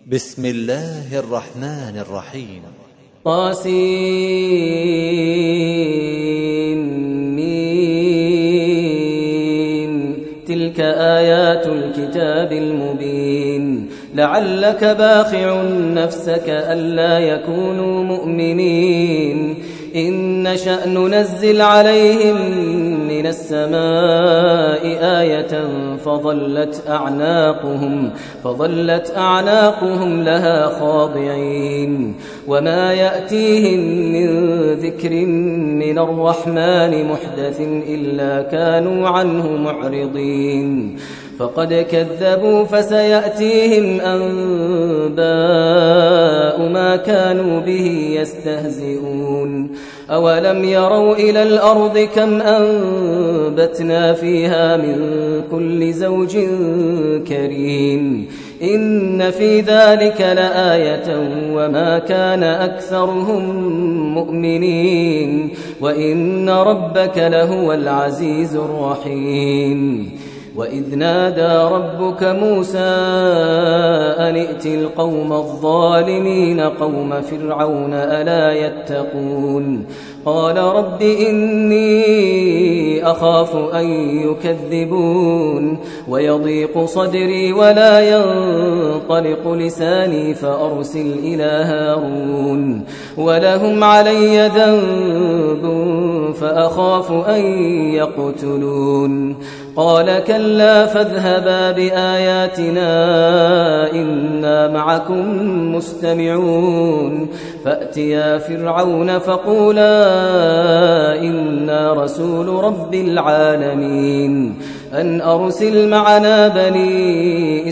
بسم الله الرحمن الرحيم. طاسين. تلك آيات الكتاب المبين. لعلك باخع نفسك ألا يكونوا مؤمنين إن نشأ ننزل عليهم من السماء آية فظلت أعناقهم لها خاضعين وما يأتيهم من ذكر من الرحمن محدث إلا كانوا عنه معرضين فقد كذبوا فسيأتيهم أنباء ما كانوا به يستهزئون أولم يروا إلى الأرض كم أنبتنا فيها من كل زوج كريم إن في ذلك لآية وما كان أكثرهم مؤمنين وإن ربك لهو العزيز الرحيم وإذ نادى ربك موسى أن ائت القوم الظالمين قوم فرعون ألا يتقون قال رب إني أخاف أن يكذبون ويضيق صدري ولا ينطلق لساني فأرسل إلى هارون ولهم علي ذنب فأخاف أن يقتلون قال كلا فاذهبا بآياتنا إنا معكم مستمعون فأتيا فرعون فقولا إنا رسول رب العالمين أن أرسل معنا بني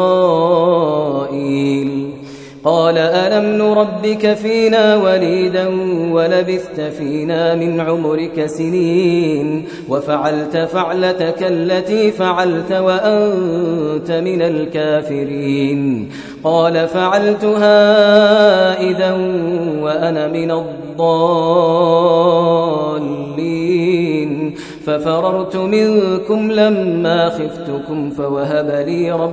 إسرائيل قال ألم نربك فينا وليدا ولبثت فينا من عمرك سنين وفعلت فعلتك التي فعلت وأنت من الكافرين قال فعلتها إذا وأنا من الضالين ففررت منكم لما خفتكم فوهب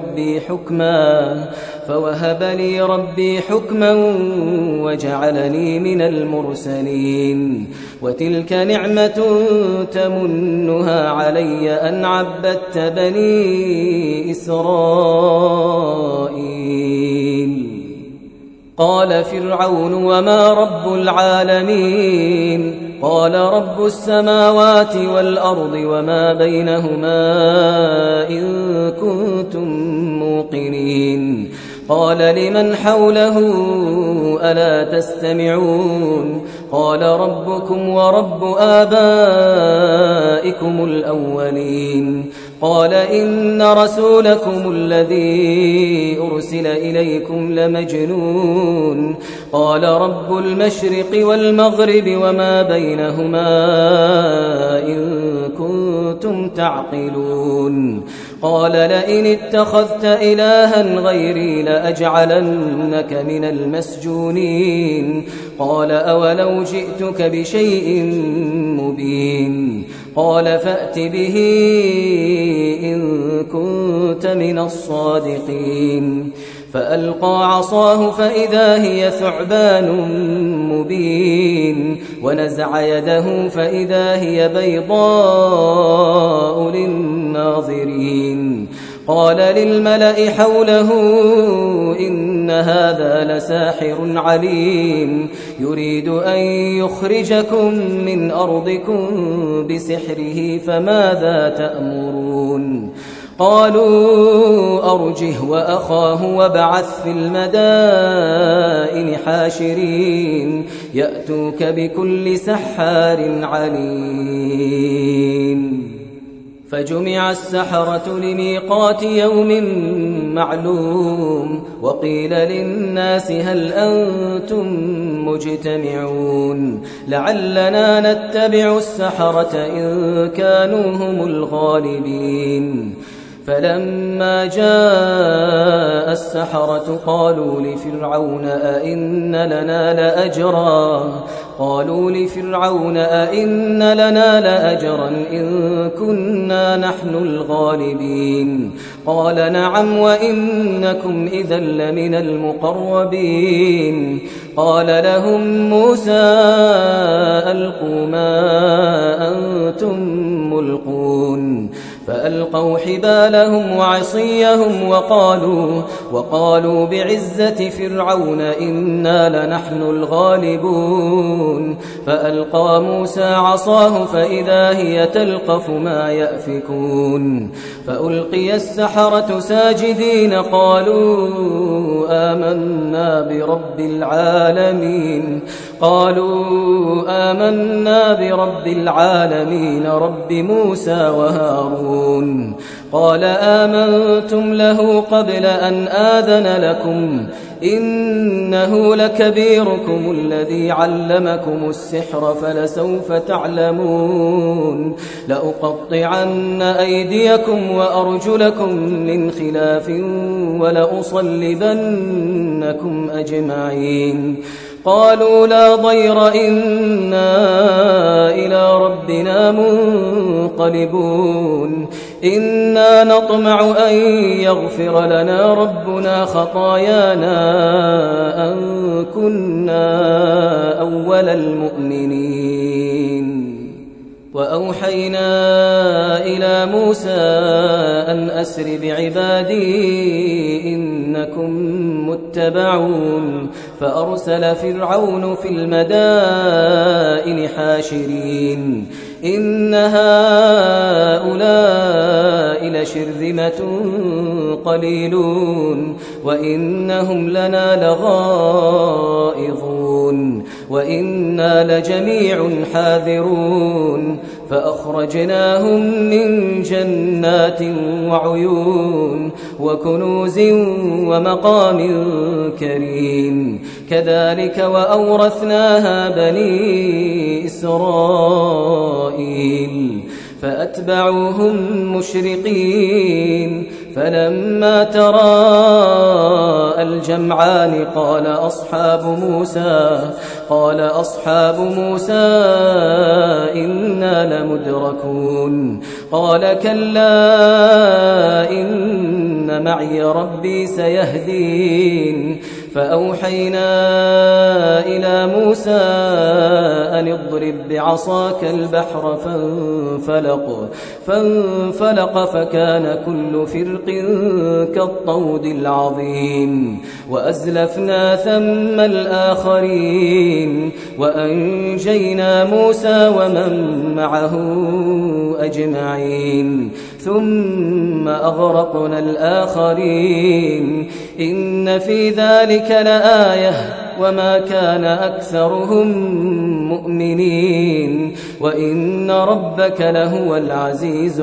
لي ربي حكما وجعلني من المرسلين وتلك نعمة تمنها علي أن عبدت بني إسرائيل قال فرعون وما رب العالمين قال رب السماوات والأرض وما بينهما إن كنتم موقنين قال لمن حوله ألا تستمعون قال ربكم ورب آبائكم الأولين قال إن رسولكم الذي أرسل إليكم لمجنون قال رب المشرق والمغرب وما بينهما إن كنتم تعقلون قال لئن اتخذت إلها غيري لأجعلنك من المسجونين قال أولو جئتك بشيء مبين قال فأت به إن كنت من الصادقين فألقى عصاه فإذا هي ثعبان مبين ونزع يده فإذا هي بيضاء للناظرين قال للملأ حوله إن هذا لساحر عليم يريد أن يخرجكم من أرضكم بسحره فماذا تأمرون قالوا أرجه وأخاه وابعث في المدائن حاشرين يأتوك بكل سحار عليم فجمع السحرة لميقات يوم معلوم وقيل للناس هل أنتم مجتمعون لعلنا نتبع السحرة إن كانوا هم الغالبين فلما جاء السحرة قالوا لفرعون أئن لنا لأجرا إن كنا نحن الغالبين قال نعم وإنكم إذا لمن المقربين قال لهم موسى ألقوا ما أنتم ملقون فألقوا حبالهم وعصيهم وقالوا بعزة فرعون إنا لنحن الغالبون فألقى موسى عصاه فإذا هي تلقف ما يأفكون فألقي السحرة ساجدين قالوا آمنا برب العالمين رب موسى وهارون قال آمنتم له قبل أن آذن لكم إنه لكبيركم الذي علمكم السحر فلسوف تعلمون لأقطعن أيديكم وأرجلكم من خلاف ولأصلبنكم أجمعين قالوا لا ضير إنا إلى ربنا منقلبون إنا نطمع أن يغفر لنا ربنا خطايانا أن كنا أول المؤمنين وأوحينا إلى موسى أن أسر بعبادي إنكم متبعون فأرسل فرعون في المدائن حاشرين إن هؤلاء لشرذمة قليلون وإنهم لنا لغائظون وإنا لجميع حاذرون فأخرجناهم من جنات وعيون وكنوز ومقام كريم كذلك وأورثناها بني إسرائيل فأتبعوهم مشرقين فلما تراءى الجمعان قال أصحاب موسى إنا لمدركون قال كلا إن معي ربي سيهدين فأوحينا إلى موسى أن اضرب بعصاك البحر فانفلق فكان كل فرق كالطود العظيم وأزلفنا ثم الآخرين وأنجينا موسى ومن معه أجمعين ثم أغرقنا الآخرين إن في ذلك لآية وما كان أكثرهم مؤمنين وإن ربك لهو العزيز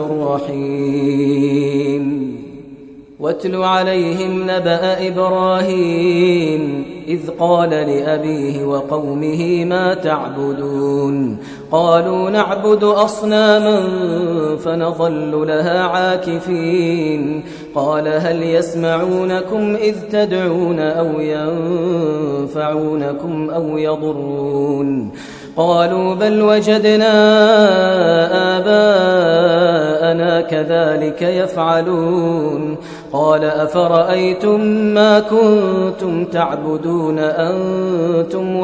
الرحيم واتل عليهم نبأ إبراهيم إذ قال لأبيه وقومه ما تعبدون قالوا نعبد أصناما فنظل لها عاكفين قال هل يسمعونكم إذ تدعون أو ينفعونكم أو يضرون قالوا بل وجدنا آباءنا كذلك يفعلون قال أفرأيتم ما كنتم تعبدون أنتم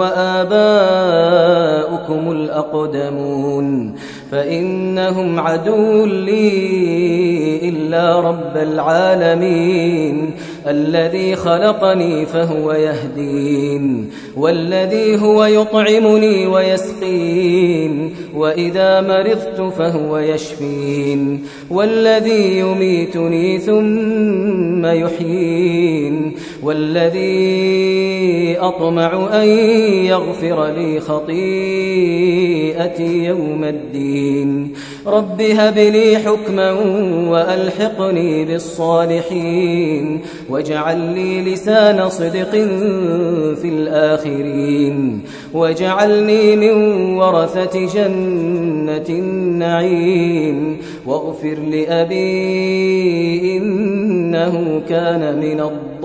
وآباؤكم الأقدمون فإنهم عدو لي إلا رب العالمين الذي خلقني فهو يهدين والذي هو يطعمني ويسقين وإذا مرضت فهو يشفين والذي يميتني ثم يحيين والذي أطمع أن يغفر لي خطيئتي يوم الدين رب هب لي حكما وألحقني بالصالحين واجعل لي لسان صدق في الآخرين واجعلني من ورثة جنة النعيم واغفر لأبي إنه كان من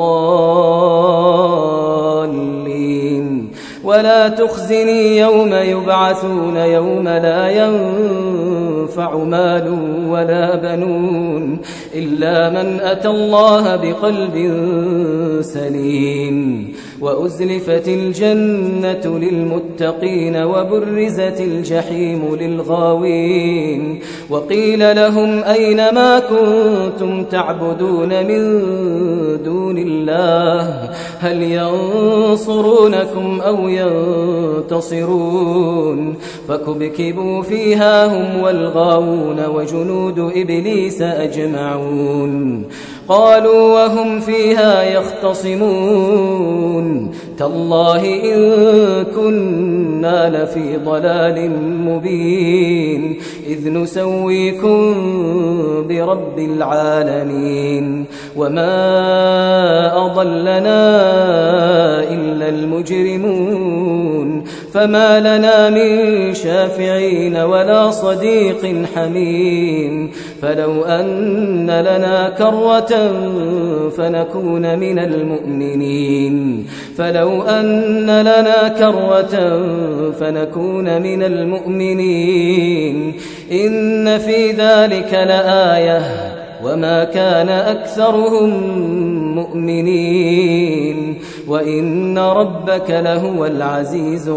الضالين ولا تخزني يوم يبعثون يوم لا ينفع مال ولا بنون إلا من أتى الله بقلب سليم وأزلفت الجنة للمتقين وبرزت الجحيم للغاوين وقيل لهم أين ما كنتم تعبدون من دون الله هل ينصرونكم أو ينتصرون فكبكبوا فيها هم والغاوون وجنود إبليس أجمعون قالوا وهم فيها يختصمون تالله إن كنا لفي ضلال مبين إذ نسويكم برب العالمين وما أضلنا إلا المجرمون فما لنا من شافعين ولا صديق حميم فلو أن لنا كرة فنكون من المؤمنين فلو أن لنا كرة فنكون من المؤمنين إن في ذلك لآية وما كان أكثرهم مؤمنين وإن ربك لهو العزيز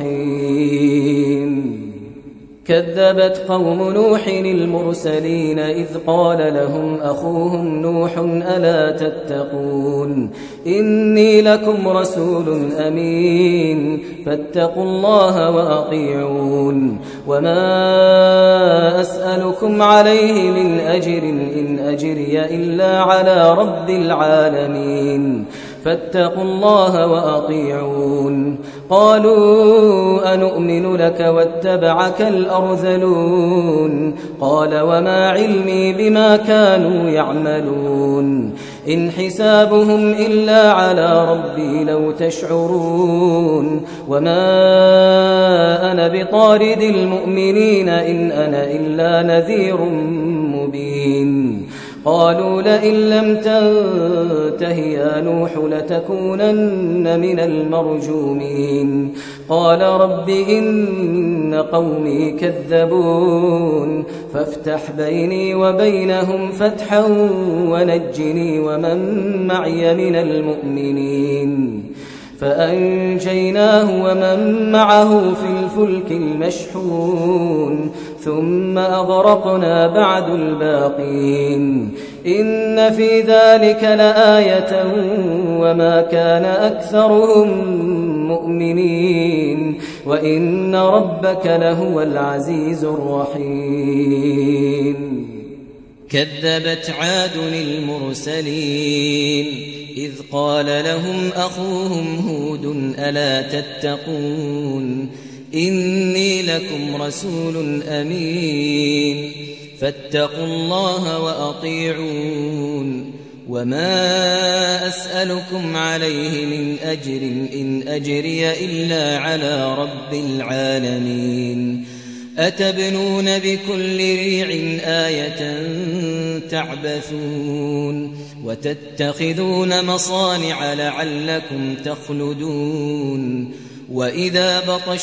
الرحيم كذبت قوم نوح المرسلين إذ قال لهم أخوهم نوح ألا تتقون إني لكم رسول أمين فاتقوا الله وأطيعون وما أسألكم عليه من أجر إن أجري إلا على رب العالمين فاتقوا الله وأطيعون قالوا أنؤمن لك واتبعك الأرذلون قال وما علمي بما كانوا يعملون إن حسابهم إلا على ربي لو تشعرون وما أنا بطارد المؤمنين إن أنا إلا نذير مبين قالوا لئن لم تنته يا نوح لتكونن من المرجومين قال رب إن قومي كذبون فافتح بيني وبينهم فتحا ونجني ومن معي من المؤمنين فأنجيناه ومن معه في الفلك المشحون ثم أغرقنا بعد الباقين إن في ذلك لآية وما كان أكثرهم مؤمنين وإن ربك لهو العزيز الرحيم كذبت عاد المرسلين إذ قال لهم أخوهم هود ألا تتقون إني لكم رسول أمين فاتقوا الله وأطيعون وما أسألكم عليه من أجر إن أجري إلا على رب العالمين أتبنون بكل ريع آية تعبثون وتتخذون مصانع لعلكم تخلدون وإذا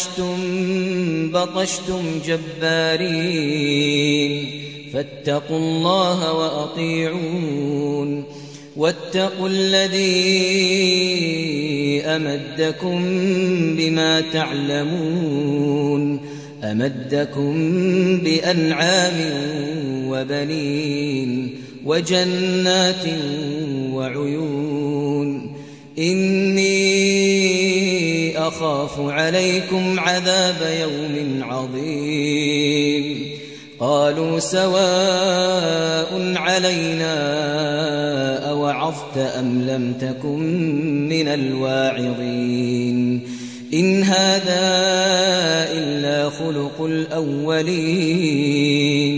بطشتم جبارين فاتقوا الله وأطيعون واتقوا الذي أمدكم بما تعلمون أمدكم بأنعام وبنين وجنات وعيون إني أخاف عليكم عذاب يوم عظيم قالوا سواء علينا أوعظت أم لم تكن من الواعظين إن هذا إلا خلق الأولين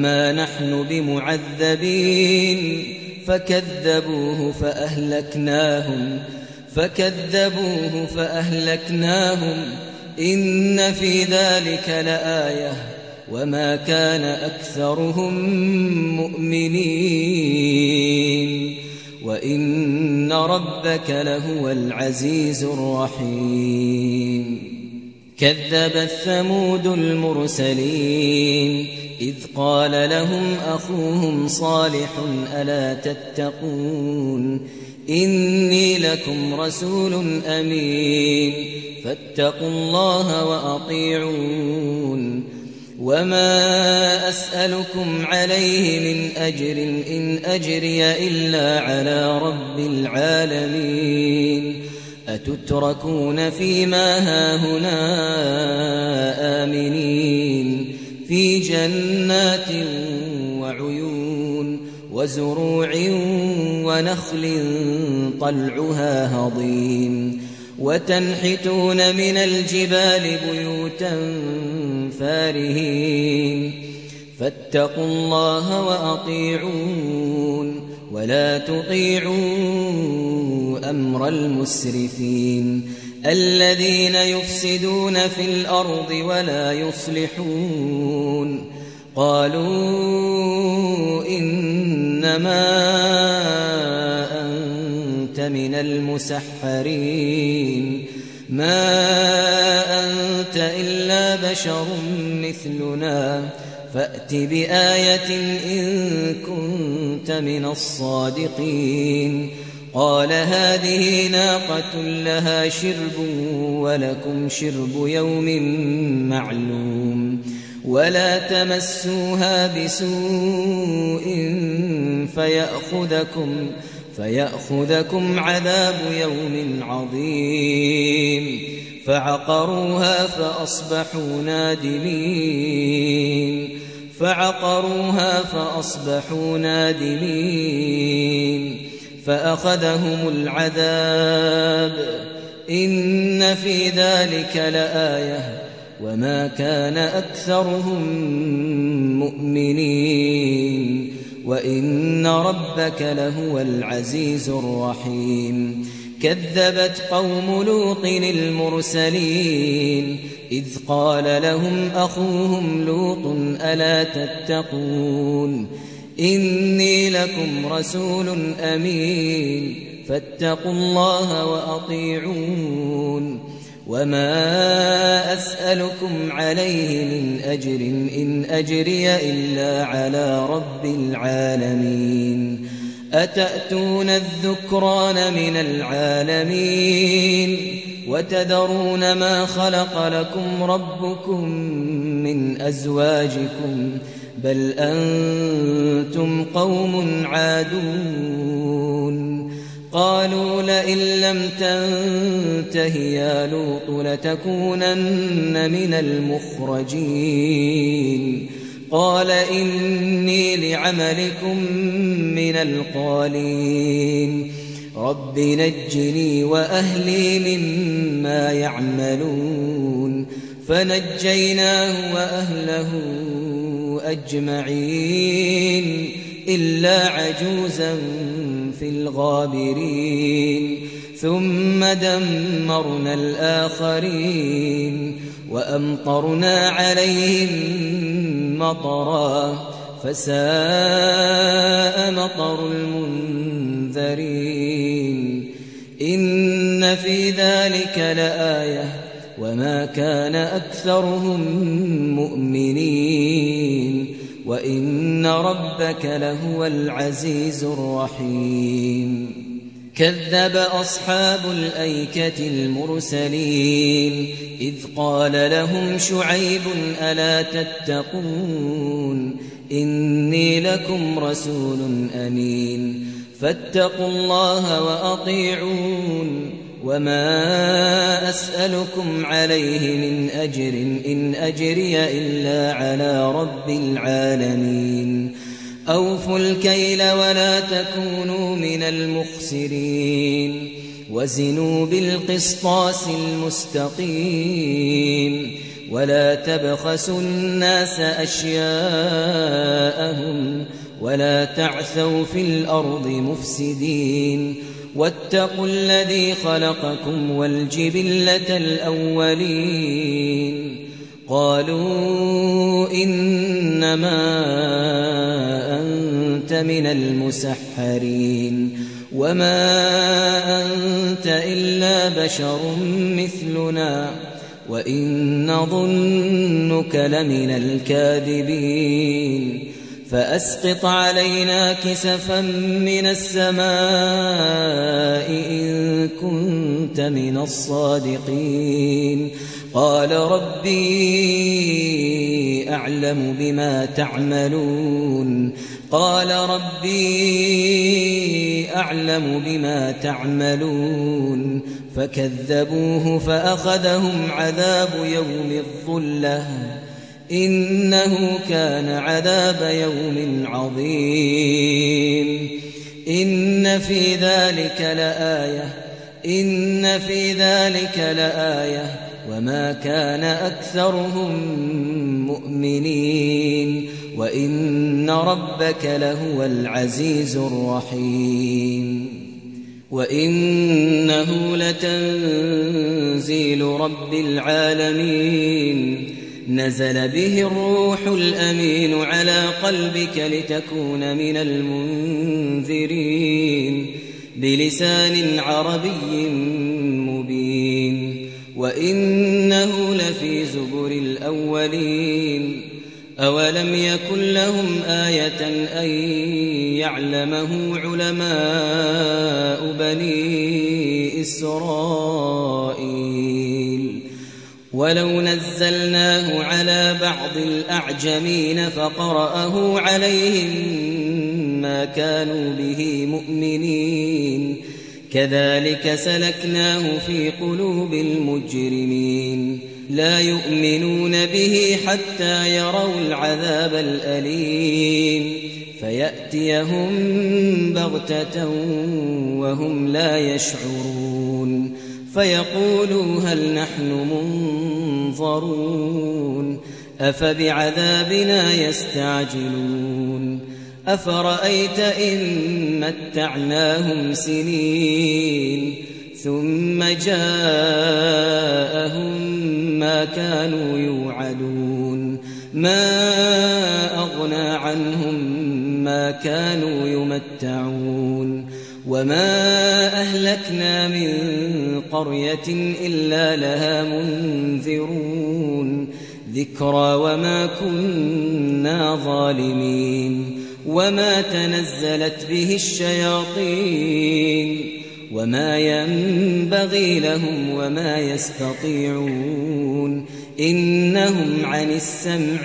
وما نحن بمعذبين فكذبوه فأهلكناهم إن في ذلك لآية وما كان أكثرهم مؤمنين وإن ربك لهو العزيز الرحيم كذبت ثمود المرسلين إذ قال لهم أخوهم صالح ألا تتقون إني لكم رسول أمين فاتقوا الله وأطيعون وما أسألكم عليه من أجر إن أجري إلا على رب العالمين أتتركون فيما هاهنا آمنين في جنات وعيون وزروع ونخل طلعها هضيم وتنحتون من الجبال بيوتا فارهين فاتقوا الله وأطيعون ولا تطيعوا أمر المسرفين الذين يفسدون في الأرض ولا يصلحون قالوا إنما أنت من المسحرين ما أنت إلا بشر مثلنا فأت بآية إن كنت من الصادقين قال هذه ناقة لها شرب ولكم شرب يوم معلوم ولا تمسوها بسوء فيأخذكم عذاب يوم عظيم فعقروها فأصبحوا نادمين فأخذهم العذاب إن في ذلك لآية وما كان أكثرهم مؤمنين وإن ربك لهو العزيز الرحيم كذبت قوم لوط المرسلين إذ قال لهم أخوهم لوط ألا تتقون إني لكم رسول أمين فاتقوا الله وأطيعون وما أسألكم عليه من أجر إن أجري إلا على رب العالمين أتأتون الذكران من العالمين وتذرون ما خلق لكم ربكم من أزواجكم بل أنتم قوم عادون قالوا لئن لم تنته يا لوط لتكونن من المخرجين قال إني لعملكم من القالين رب نجني وأهلي مما يعملون فنجيناه وأهله أجمعين إلا عجوزا في الغابرين ثم دمرنا الآخرين وأمطرنا عليهم مطرا فساء مطر المنذرين إن في ذلك لآية وما كان أكثرهم مؤمنين وإن ربك لهو العزيز الرحيم كذب أصحاب الأيكة المرسلين إذ قال لهم شعيب ألا تتقون إني لكم رسول أمين فاتقوا الله وأطيعون وما أسألكم عليه من أجر إن أجري إلا على رب العالمين أوفوا الكيل ولا تكونوا من المخسرين وزنوا بالقسطاس المستقيم ولا تبخسوا الناس أشياءهم ولا تعثوا في الأرض مفسدين واتقوا الذي خلقكم والجبلة الأولين قالوا إنما أنت من المسحرين وما أنت إلا بشر مثلنا وإن نظنك لمن الكاذبين فأسقط علينا كسفا من السماء إن كنت من الصادقين قال ربي أعلم بما تعملون قال ربي أعلم بما تعملون فكذبوه فأخذهم عذاب يوم الظلة إنه كان عذاب يوم عظيم إن في ذلك لآية وما كان أكثرهم مؤمنين وإن ربك لهو العزيز الرحيم وإنه لتنزيل رب العالمين نزل به الروح الأمين على قلبك لتكون من المنذرين بلسان عربي مبين وإنه لفي زبر الأولين أولم يكن لهم آية أن يعلمه علماء بني إسرائيل ولو نزلناه على بعض الأعجمين فقرأه عليهم ما كانوا به مؤمنين كذلك سلكناه في قلوب المجرمين لا يؤمنون به حتى يروا العذاب الأليم فيأتيهم بغتة وهم لا يشعرون فيقولوا هل نحن منظرون أفبعذابنا يستعجلون أفرأيت إن متعناهم سنين ثم جاءهم ما كانوا يوعدون ما أغنى عنهم ما كانوا يمتعون وما أهلكنا من قرية إلا لها منذرون ذكرى وما كنا ظالمين وما تنزلت به الشياطين وما ينبغي لهم وما يستطيعون إنهم عن السمع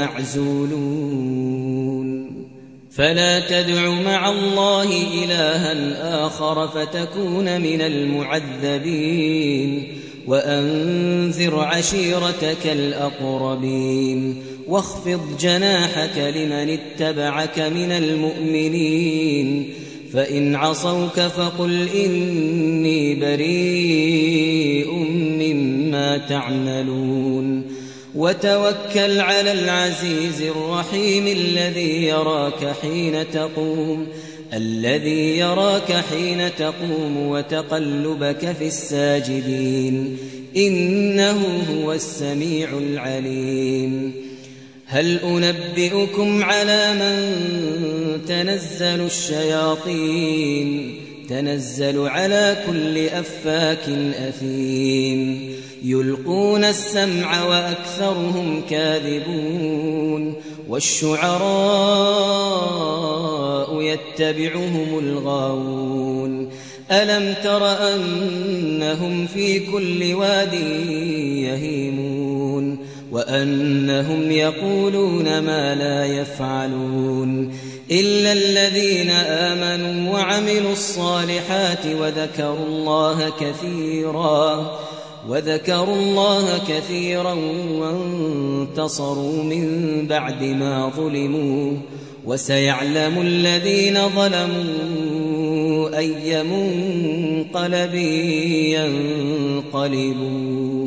لمعزولون فلا تدع مع الله إلها آخر فتكون من المعذبين وأنذر عشيرتك الأقربين واخفض جناحك لمن اتبعك من المؤمنين فإن عصوك فقل إني بريء مما تعملون وتوكل على العزيز الرحيم الذي يراك حين تقوم وتقلبك في الساجدين إنه هو السميع العليم هل أنبئكم على من تنزل الشياطين تنزل على كل أفاك أثيم يلقون السمع وأكثرهم كاذبون والشعراء يتبعهم الغاوون ألم تر أنهم في كل واد يهيمون وأنهم يقولون ما لا يفعلون إلا الذين آمنوا وعملوا الصالحات وذكروا الله كثيرا وانتصروا من بعد ما ظلموا وسيعلم الذين ظلموا أي منقلب ينقلبون